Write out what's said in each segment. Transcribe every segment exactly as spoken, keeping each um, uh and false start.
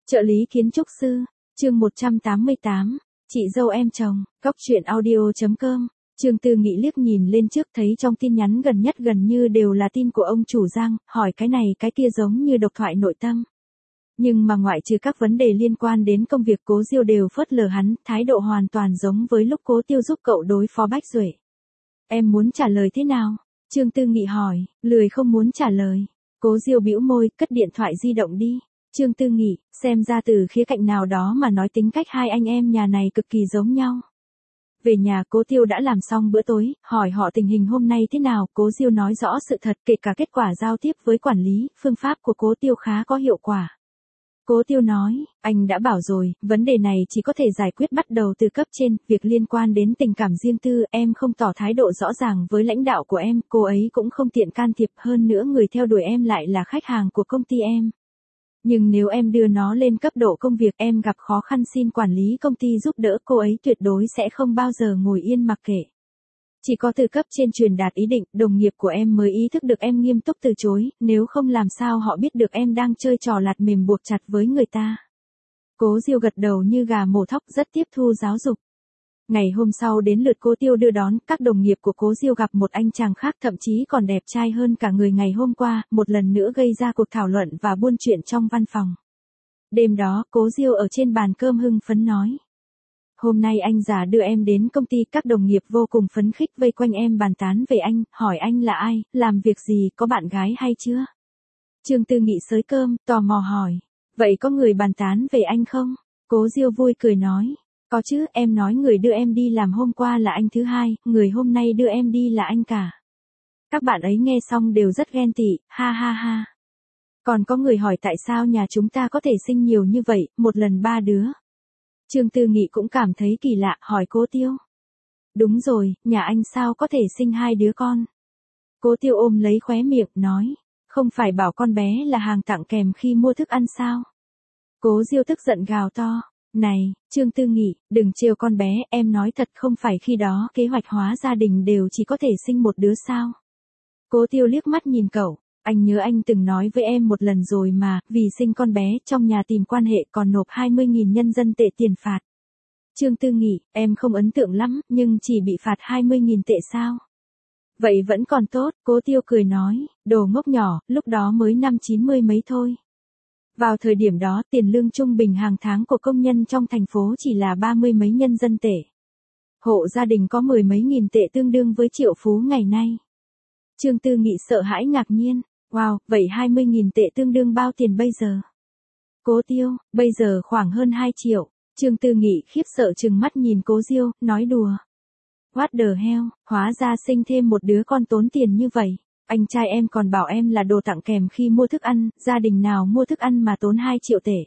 Trợ lý kiến trúc sư, chương một trăm tám mươi tám, chị dâu em chồng, góc truyện audio.com. Trương Tư Nghị liếc nhìn lên trước thấy trong tin nhắn gần nhất gần như đều là tin của ông chủ Giang, hỏi cái này cái kia giống như độc thoại nội tâm. Nhưng mà ngoại trừ các vấn đề liên quan đến công việc Cố Diêu đều phớt lờ hắn, thái độ hoàn toàn giống với lúc Cố Tiêu giúp cậu đối phó Bách Duệ. Em muốn trả lời thế nào? Trương Tư Nghị hỏi, lười không muốn trả lời. Cố Diêu bĩu môi, cất điện thoại di động đi. Trương Tư Nghị, xem ra từ khía cạnh nào đó mà nói tính cách hai anh em nhà này cực kỳ giống nhau. Về nhà Cố Tiêu đã làm xong bữa tối, hỏi họ tình hình hôm nay thế nào, Cố Diêu nói rõ sự thật kể cả kết quả giao tiếp với quản lý, phương pháp của Cố Tiêu khá có hiệu quả. Cố Tiêu nói, anh đã bảo rồi, vấn đề này chỉ có thể giải quyết bắt đầu từ cấp trên, việc liên quan đến tình cảm riêng tư, em không tỏ thái độ rõ ràng với lãnh đạo của em, cô ấy cũng không tiện can thiệp, hơn nữa người theo đuổi em lại là khách hàng của công ty em. Nhưng nếu em đưa nó lên cấp độ công việc em gặp khó khăn xin quản lý công ty giúp đỡ, cô ấy tuyệt đối sẽ không bao giờ ngồi yên mặc kệ. Chỉ có từ cấp trên truyền đạt ý định, đồng nghiệp của em mới ý thức được em nghiêm túc từ chối, nếu không làm sao họ biết được em đang chơi trò lạt mềm buộc chặt với người ta. Cố Diêu gật đầu như gà mổ thóc rất tiếp thu giáo dục. Ngày hôm sau đến lượt Cố Tiêu đưa đón, các đồng nghiệp của Cố Diêu gặp một anh chàng khác thậm chí còn đẹp trai hơn cả người ngày hôm qua, một lần nữa gây ra cuộc thảo luận và buôn chuyện trong văn phòng. Đêm đó, Cố Diêu ở trên bàn cơm hưng phấn nói. Hôm nay anh già đưa em đến công ty, các đồng nghiệp vô cùng phấn khích vây quanh em bàn tán về anh, hỏi anh là ai, làm việc gì, có bạn gái hay chưa? Trương Tư Nghị xới cơm, tò mò hỏi. Vậy có người bàn tán về anh không? Cố Diêu vui cười nói. Có chứ, em nói người đưa em đi làm hôm qua là anh thứ hai, người hôm nay đưa em đi là anh cả. Các bạn ấy nghe xong đều rất ghen tị, ha ha ha. Còn có người hỏi tại sao nhà chúng ta có thể sinh nhiều như vậy, một lần ba đứa. Trương Tư Nghị cũng cảm thấy kỳ lạ, hỏi Cố Tiêu. Đúng rồi, nhà anh sao có thể sinh hai đứa con? Cố Tiêu ôm lấy khóe miệng, nói. Không phải bảo con bé là hàng tặng kèm khi mua thức ăn sao? Cố Diêu tức giận gào to. Này, Trương Tư Nghị, đừng trêu con bé, em nói thật không phải khi đó kế hoạch hóa gia đình đều chỉ có thể sinh một đứa sao? Cố Tiêu liếc mắt nhìn cậu, anh nhớ anh từng nói với em một lần rồi mà, vì sinh con bé trong nhà tìm quan hệ còn nộp hai mươi nghìn nhân dân tệ tiền phạt. Trương Tư Nghị, em không ấn tượng lắm, nhưng chỉ bị phạt hai mươi nghìn tệ sao? Vậy vẫn còn tốt, Cố Tiêu cười nói, đồ ngốc nhỏ, lúc đó mới năm chín mươi mấy thôi. Vào thời điểm đó tiền lương trung bình hàng tháng của công nhân trong thành phố chỉ là ba mươi mấy nhân dân tệ. Hộ gia đình có mười mấy nghìn tệ tương đương với triệu phú ngày nay. Trương Tư Nghị sợ hãi ngạc nhiên, wow, vậy hai mươi nghìn tệ tương đương bao tiền bây giờ? Cố Tiêu, bây giờ khoảng hơn hai triệu. Trương Tư Nghị khiếp sợ trừng mắt nhìn Cố Diêu, nói đùa. What the hell, hóa ra sinh thêm một đứa con tốn tiền như vậy. Anh trai em còn bảo em là đồ tặng kèm khi mua thức ăn, gia đình nào mua thức ăn mà tốn hai triệu tệ.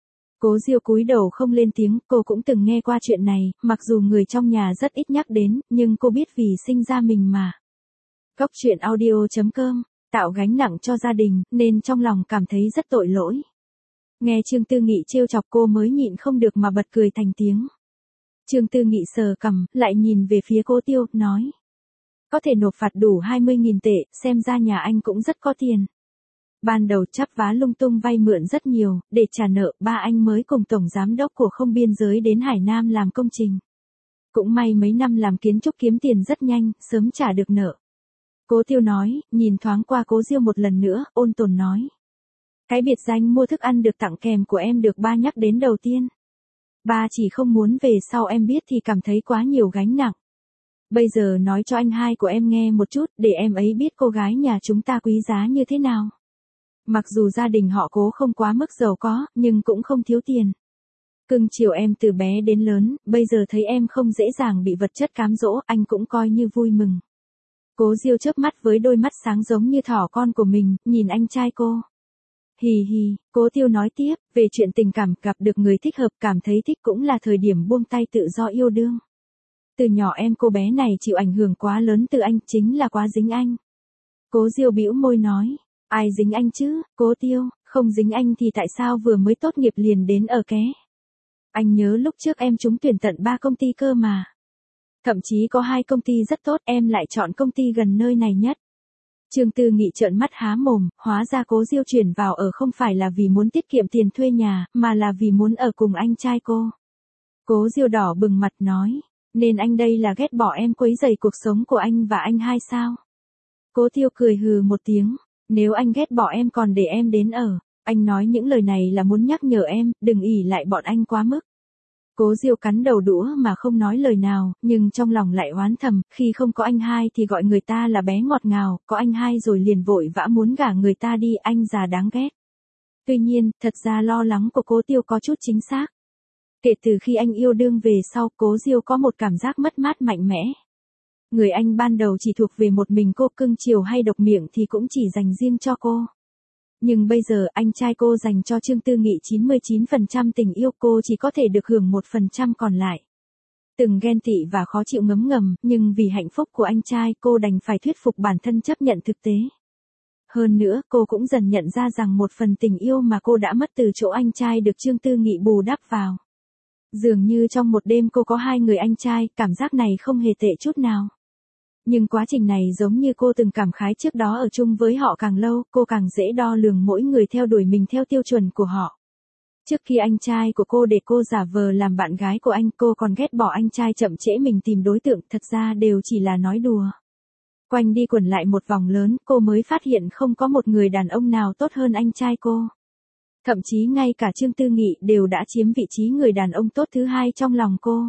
Cố Diêu cúi đầu không lên tiếng, cô cũng từng nghe qua chuyện này, mặc dù người trong nhà rất ít nhắc đến, nhưng cô biết vì sinh ra mình mà. Góc truyện audio.com, tạo gánh nặng cho gia đình, nên trong lòng cảm thấy rất tội lỗi. Nghe Trương Tư Nghị trêu chọc cô mới nhịn không được mà bật cười thành tiếng. Trương Tư Nghị sờ cằm, lại nhìn về phía Cố Tiêu, nói. Có thể nộp phạt đủ hai mươi nghìn tệ, xem ra nhà anh cũng rất có tiền. Ban đầu chắp vá lung tung vay mượn rất nhiều, để trả nợ, ba anh mới cùng tổng giám đốc của không biên giới đến Hải Nam làm công trình. Cũng may mấy năm làm kiến trúc kiếm tiền rất nhanh, sớm trả được nợ. Cố Tiêu nói, nhìn thoáng qua Cố Diêu một lần nữa, ôn tồn nói. Cái biệt danh mua thức ăn được tặng kèm của em được ba nhắc đến đầu tiên. Ba chỉ không muốn về sau em biết thì cảm thấy quá nhiều gánh nặng. Bây giờ nói cho anh hai của em nghe một chút, để em ấy biết cô gái nhà chúng ta quý giá như thế nào. Mặc dù gia đình họ Cố không quá mức giàu có, nhưng cũng không thiếu tiền. Cưng chiều em từ bé đến lớn, bây giờ thấy em không dễ dàng bị vật chất cám dỗ, anh cũng coi như vui mừng. Cố Diêu chớp mắt với đôi mắt sáng giống như thỏ con của mình, nhìn anh trai cô. Hì hì, Cố Tiêu nói tiếp, về chuyện tình cảm, gặp được người thích hợp, cảm thấy thích cũng là thời điểm buông tay tự do yêu đương. Từ nhỏ em cô bé này chịu ảnh hưởng quá lớn từ anh, chính là quá dính anh. Cố Diêu bĩu môi nói, ai dính anh chứ, Cố Tiêu, không dính anh thì tại sao vừa mới tốt nghiệp liền đến ở ké. Anh nhớ lúc trước em trúng tuyển tận ba công ty cơ mà. Thậm chí có hai công ty rất tốt, em lại chọn công ty gần nơi này nhất. Trương Tư Nghị trợn mắt há mồm, hóa ra Cố Diêu chuyển vào ở không phải là vì muốn tiết kiệm tiền thuê nhà, mà là vì muốn ở cùng anh trai cô. Cố Diêu đỏ bừng mặt nói, nên anh đây là ghét bỏ em quấy rầy cuộc sống của anh và anh hai sao? Cố Tiêu cười hừ một tiếng, nếu anh ghét bỏ em còn để em đến ở, anh nói những lời này là muốn nhắc nhở em, đừng ỷ lại bọn anh quá mức. Cố Diêu cắn đầu đũa mà không nói lời nào, nhưng trong lòng lại oán thầm, khi không có anh hai thì gọi người ta là bé ngọt ngào, có anh hai rồi liền vội vã muốn gả người ta đi, anh già đáng ghét. Tuy nhiên, thật ra lo lắng của Cố Tiêu có chút chính xác. Kể từ khi anh yêu đương về sau, Cố Diêu có một cảm giác mất mát mạnh mẽ. Người anh ban đầu chỉ thuộc về một mình cô, cưng chiều hay độc miệng thì cũng chỉ dành riêng cho cô. Nhưng bây giờ anh trai cô dành cho Trương Tư Nghị chín mươi chín phần trăm tình yêu, cô chỉ có thể được hưởng một phần trăm còn lại. Từng ghen tị và khó chịu ngấm ngầm, nhưng vì hạnh phúc của anh trai cô đành phải thuyết phục bản thân chấp nhận thực tế. Hơn nữa, cô cũng dần nhận ra rằng một phần tình yêu mà cô đã mất từ chỗ anh trai được Trương Tư Nghị bù đắp vào. Dường như trong một đêm cô có hai người anh trai, cảm giác này không hề tệ chút nào. Nhưng quá trình này giống như cô từng cảm khái trước đó, ở chung với họ càng lâu, cô càng dễ đo lường mỗi người theo đuổi mình theo tiêu chuẩn của họ. Trước khi anh trai của cô để cô giả vờ làm bạn gái của anh, cô còn ghét bỏ anh trai chậm trễ mình tìm đối tượng, thật ra đều chỉ là nói đùa. Quanh đi quẩn lại một vòng lớn, cô mới phát hiện không có một người đàn ông nào tốt hơn anh trai cô. Thậm chí ngay cả Trương Tư Nghị đều đã chiếm vị trí người đàn ông tốt thứ hai trong lòng cô.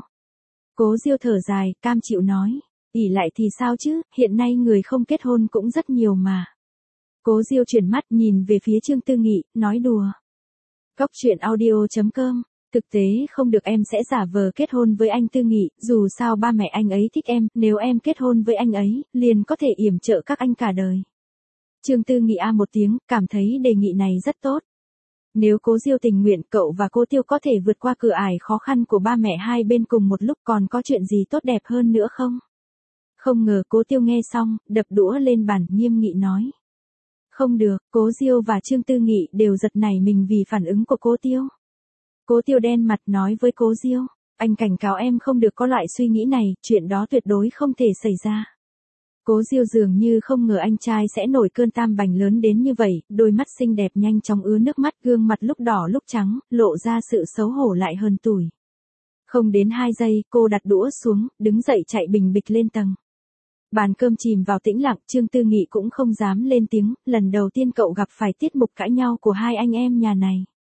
Cố Diêu thở dài, cam chịu nói, ỷ lại thì sao chứ, hiện nay người không kết hôn cũng rất nhiều mà. Cố Diêu chuyển mắt nhìn về phía Trương Tư Nghị, nói đùa. Cóc truyện audio chấm com, thực tế không được, em sẽ giả vờ kết hôn với anh Tư Nghị, dù sao ba mẹ anh ấy thích em, nếu em kết hôn với anh ấy, liền có thể yểm trợ các anh cả đời. Trương Tư Nghị a một tiếng, cảm thấy đề nghị này rất tốt. Nếu Cố Diêu tình nguyện, cậu và cô Tiêu có thể vượt qua cửa ải khó khăn của ba mẹ hai bên cùng một lúc, còn có chuyện gì tốt đẹp hơn nữa không? Không ngờ Cố Tiêu nghe xong, đập đũa lên bàn, nghiêm nghị nói. Không được, Cố Diêu và Trương Tư Nghị đều giật nảy mình vì phản ứng của Cố Tiêu. Cố Tiêu đen mặt nói với Cố Diêu, anh cảnh cáo em không được có loại suy nghĩ này, chuyện đó tuyệt đối không thể xảy ra. Cố Diêu dường như không ngờ anh trai sẽ nổi cơn tam bành lớn đến như vậy, đôi mắt xinh đẹp nhanh chóng ứa nước mắt, gương mặt lúc đỏ lúc trắng, lộ ra sự xấu hổ lại hơn tủi. Không đến hai giây, cô đặt đũa xuống, đứng dậy chạy bình bịch lên tầng. Bàn cơm chìm vào tĩnh lặng, Trương Tư Nghị cũng không dám lên tiếng, lần đầu tiên cậu gặp phải tiết mục cãi nhau của hai anh em nhà này.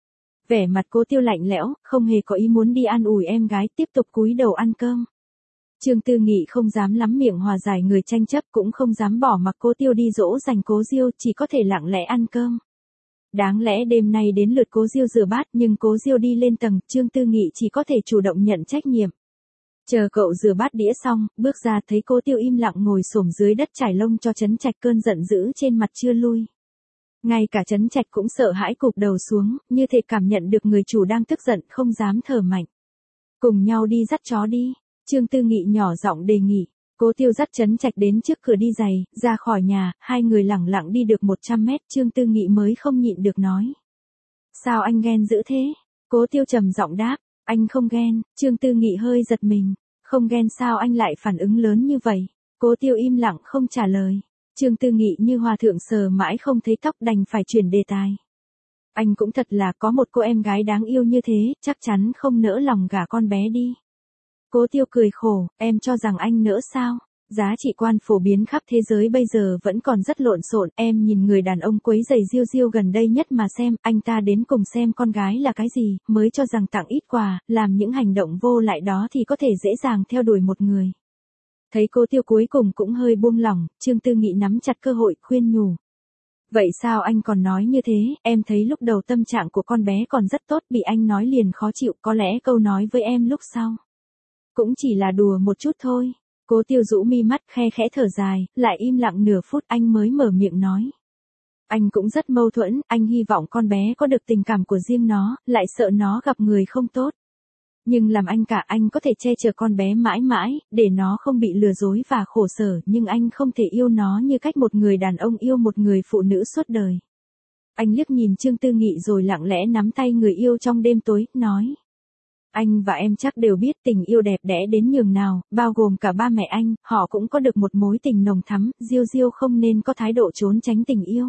Vẻ mặt Cố Tiêu lạnh lẽo, không hề có ý muốn đi an ủi em gái, tiếp tục cúi đầu ăn cơm. Trương Tư Nghị không dám lắm miệng hòa giải người tranh chấp, cũng không dám bỏ mặc Cố Tiêu đi dỗ dành Cố Diêu, chỉ có thể lặng lẽ ăn cơm. Đáng lẽ đêm nay đến lượt Cố Diêu rửa bát, nhưng Cố Diêu đi lên tầng, Trương Tư Nghị chỉ có thể chủ động nhận trách nhiệm. Chờ cậu rửa bát đĩa xong, bước ra thấy Cố Tiêu im lặng ngồi xổm dưới đất trải lông cho Trấn Trạch, cơn giận dữ trên mặt chưa lui. Ngay cả Trấn Trạch cũng sợ hãi cụp đầu xuống, như thể cảm nhận được người chủ đang tức giận, không dám thở mạnh. Cùng nhau đi dắt chó đi, Trương Tư Nghị nhỏ giọng đề nghị. Cố Tiêu dắt Trấn Trạch đến trước cửa đi giày, ra khỏi nhà, hai người lẳng lặng đi được một trăm mét, Trương Tư Nghị mới không nhịn được nói. Sao anh ghen dữ thế? Cố Tiêu trầm giọng đáp, anh không ghen. Trương Tư Nghị hơi giật mình, không ghen sao anh lại phản ứng lớn như vậy? Cố Tiêu im lặng không trả lời. Trương Tư Nghị như hòa thượng sờ mãi không thấy tóc, đành phải chuyển đề tài. Anh cũng thật là có một cô em gái đáng yêu như thế, chắc chắn không nỡ lòng gả con bé đi. Cố Tiêu cười khổ, em cho rằng anh nỡ sao? Giá trị quan phổ biến khắp thế giới bây giờ vẫn còn rất lộn xộn, em nhìn người đàn ông quấy giày Diêu Diêu gần đây nhất mà xem, anh ta đến cùng xem con gái là cái gì, mới cho rằng tặng ít quà, làm những hành động vô lại đó thì có thể dễ dàng theo đuổi một người. Thấy Cố Tiêu cuối cùng cũng hơi buông lỏng, Trương Tư Nghị nắm chặt cơ hội, khuyên nhủ. Vậy sao anh còn nói như thế, em thấy lúc đầu tâm trạng của con bé còn rất tốt, bị anh nói liền khó chịu, có lẽ câu nói với em lúc sau cũng chỉ là đùa một chút thôi. Cố Tiêu rũ mi mắt, khe khẽ thở dài, lại im lặng nửa phút anh mới mở miệng nói. Anh cũng rất mâu thuẫn, anh hy vọng con bé có được tình cảm của riêng nó, lại sợ nó gặp người không tốt. Nhưng làm anh cả, anh có thể che chở con bé mãi mãi, để nó không bị lừa dối và khổ sở, nhưng anh không thể yêu nó như cách một người đàn ông yêu một người phụ nữ suốt đời. Anh liếc nhìn Trương Tư Nghị rồi lặng lẽ nắm tay người yêu trong đêm tối, nói. Anh và em chắc đều biết tình yêu đẹp đẽ đến nhường nào, bao gồm cả ba mẹ anh, họ cũng có được một mối tình nồng thắm, Diêu Diêu không nên có thái độ trốn tránh tình yêu.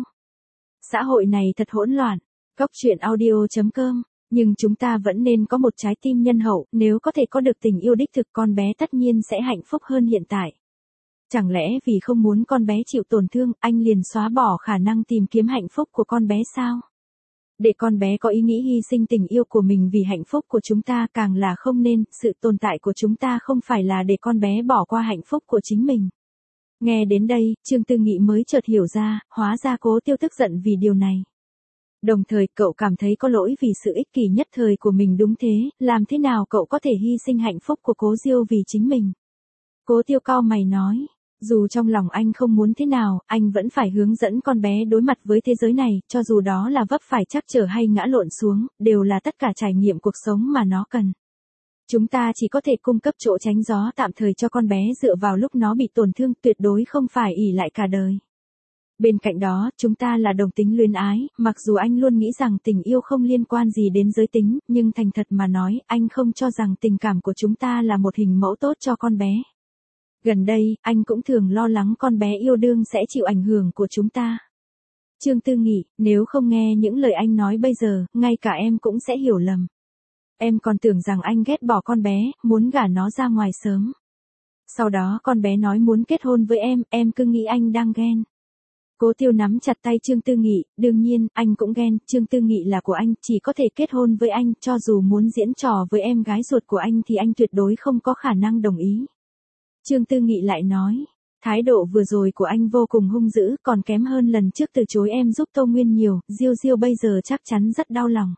Xã hội này thật hỗn loạn. Góc truyện audio chấm com. Nhưng chúng ta vẫn nên có một trái tim nhân hậu, nếu có thể có được tình yêu đích thực con bé tất nhiên sẽ hạnh phúc hơn hiện tại. Chẳng lẽ vì không muốn con bé chịu tổn thương, anh liền xóa bỏ khả năng tìm kiếm hạnh phúc của con bé sao? Để con bé có ý nghĩ hy sinh tình yêu của mình vì hạnh phúc của chúng ta càng là không nên, sự tồn tại của chúng ta không phải là để con bé bỏ qua hạnh phúc của chính mình. Nghe đến đây, Trương Tư Nghị mới chợt hiểu ra, hóa ra Cố Tiêu tức giận vì điều này. Đồng thời cậu cảm thấy có lỗi vì sự ích kỷ nhất thời của mình đúng thế, làm thế nào cậu có thể hy sinh hạnh phúc của Cố Diêu vì chính mình. Cố Tiêu cau mày nói, dù trong lòng anh không muốn thế nào, anh vẫn phải hướng dẫn con bé đối mặt với thế giới này, cho dù đó là vấp phải trắc trở hay ngã lộn xuống, đều là tất cả trải nghiệm cuộc sống mà nó cần. Chúng ta chỉ có thể cung cấp chỗ tránh gió tạm thời cho con bé dựa vào lúc nó bị tổn thương, tuyệt đối không phải ỷ lại cả đời. Bên cạnh đó, chúng ta là đồng tính luyến ái, mặc dù anh luôn nghĩ rằng tình yêu không liên quan gì đến giới tính, nhưng thành thật mà nói, anh không cho rằng tình cảm của chúng ta là một hình mẫu tốt cho con bé. Gần đây, anh cũng thường lo lắng con bé yêu đương sẽ chịu ảnh hưởng của chúng ta. Trương Tư Nghị, nếu không nghe những lời anh nói bây giờ, ngay cả em cũng sẽ hiểu lầm. Em còn tưởng rằng anh ghét bỏ con bé, muốn gả nó ra ngoài sớm. Sau đó con bé nói muốn kết hôn với em, em cứ nghĩ anh đang ghen. Cố Tiêu nắm chặt tay Trương Tư Nghị, đương nhiên, anh cũng ghen, Trương Tư Nghị là của anh, chỉ có thể kết hôn với anh, cho dù muốn diễn trò với em gái ruột của anh thì anh tuyệt đối không có khả năng đồng ý. Trương Tư Nghị lại nói, thái độ vừa rồi của anh vô cùng hung dữ, còn kém hơn lần trước từ chối em giúp Tô Nguyên nhiều, Diêu Diêu bây giờ chắc chắn rất đau lòng.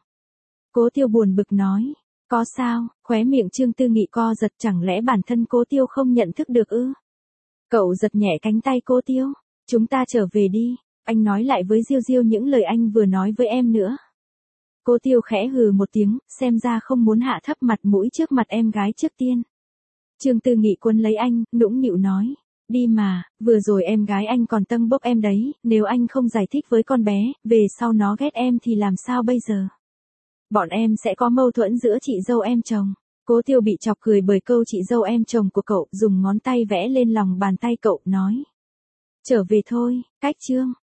Cố Tiêu buồn bực nói, có sao, khóe miệng Trương Tư Nghị co giật, chẳng lẽ bản thân Cố Tiêu không nhận thức được ư? Cậu giật nhẹ cánh tay Cố Tiêu, chúng ta trở về đi, anh nói lại với Diêu Diêu những lời anh vừa nói với em nữa. Cố Tiêu khẽ hừ một tiếng, xem ra không muốn hạ thấp mặt mũi trước mặt em gái trước tiên. Trương Tư Nghị cuốn lấy anh, nũng nịu nói, đi mà, vừa rồi em gái anh còn tâng bốc em đấy, nếu anh không giải thích với con bé, về sau nó ghét em thì làm sao bây giờ? Bọn em sẽ có mâu thuẫn giữa chị dâu em chồng. Cố Tiêu bị chọc cười bởi câu chị dâu em chồng của cậu, dùng ngón tay vẽ lên lòng bàn tay cậu, nói. Trở về thôi, cách chương.